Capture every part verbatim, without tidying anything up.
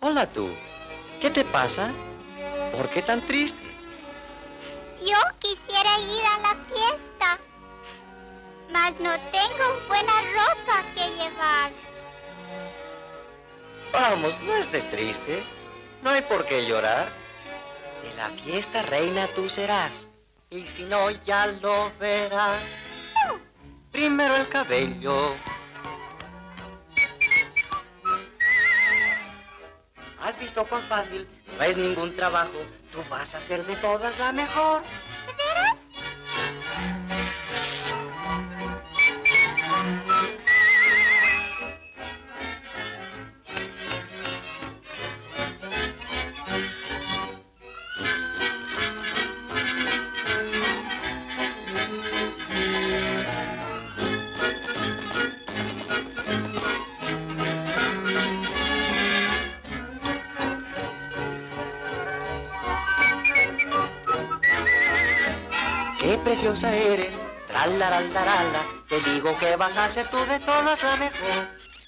Hola tú, ¿qué te pasa? ¿Por qué tan triste? Yo quisiera ir a la fiesta, mas no tengo buena ropa que llevar. Vamos, no estés triste. No hay por qué llorar. De la fiesta reina tú serás. Y si no, ya lo verás. Primero el cabello. ¿Has visto cuán fácil? No es ningún trabajo. Tú vas a ser de todas la mejor. ¿De veras? ¡Qué preciosa eres! Tralarallarala, te digo que vas a ser tú de todas la mejor.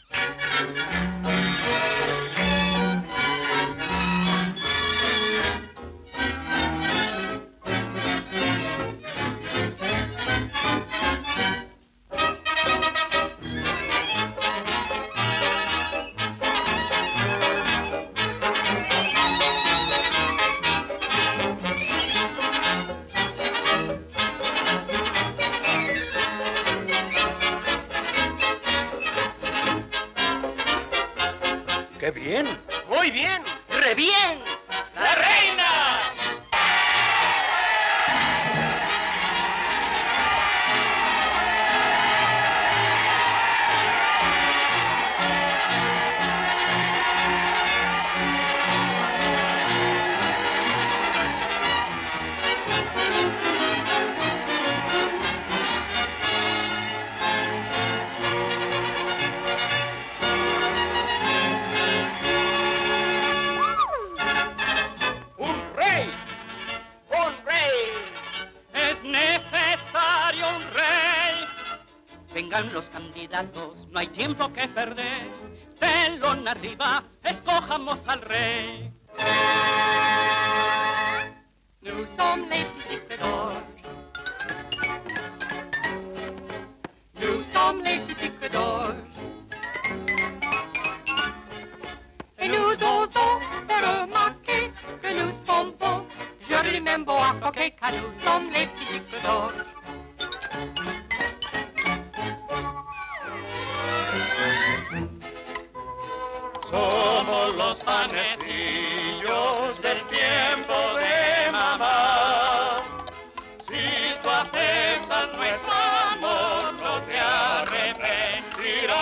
¡Qué bien! ¡Muy bien! ¡Re bien! ¡La reina! Vengan los candidatos, no hay tiempo que perder. Telón arriba, escojamos al rey. Nous sommes les petits secrétaires. Nous sommes les petits secrétaires. Et nous osons faire remarquer que nous sommes bons. Je même beau à croquer car nous sommes les petits secrétaires. Somos los panecillos del tiempo de mamá. Si tú aceptas nuestro amor, no te arrepentirás.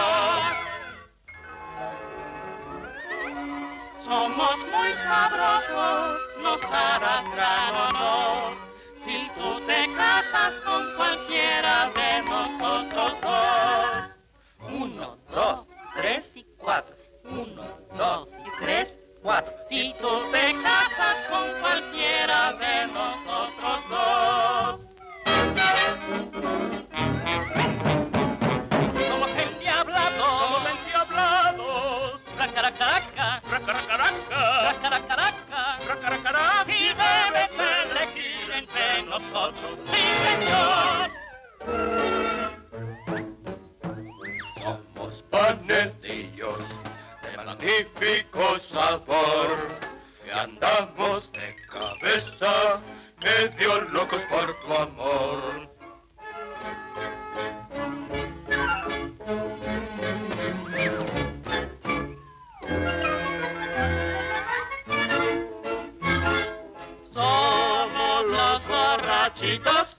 Somos muy sabrosos, nos harás gran honor. Si tú te casas con cualquiera de nosotros dos. Uno, dos, tres y cuatro. Uno, dos y tres, cuatro. Si tú te casas con cualquiera de nosotros dos. Somos endiablados. Somos endiablados. Racaracaraca. Racaracaraca. Racaracaraca. Racaracaraca. Y debes elegir entre nosotros. Sí, señor. Somos panecillos de magnífico sabor, que andamos de cabeza, medio locos por tu amor. Somos los borrachitos,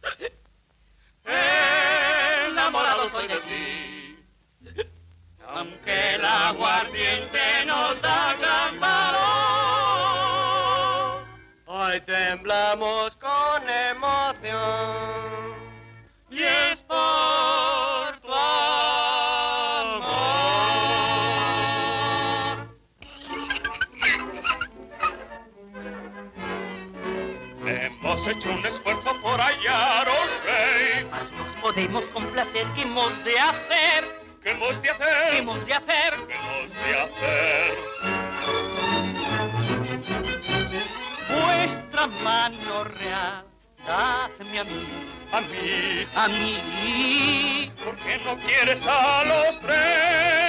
enamorados hoy de ti. Aunque el aguardiente nos da gran valor, Hoy temblamos con emoción. y es por tu amor. Hemos hecho un esfuerzo por hallaros, rey. Mas nos podemos complacer, ¿qué hemos de hacer? ¿Qué hemos de ¿Qué hacer? hemos de hacer? ¿Qué hemos de hacer? mano real, dame a mí, A mí, a mí. ¿por qué no quieres a los tres?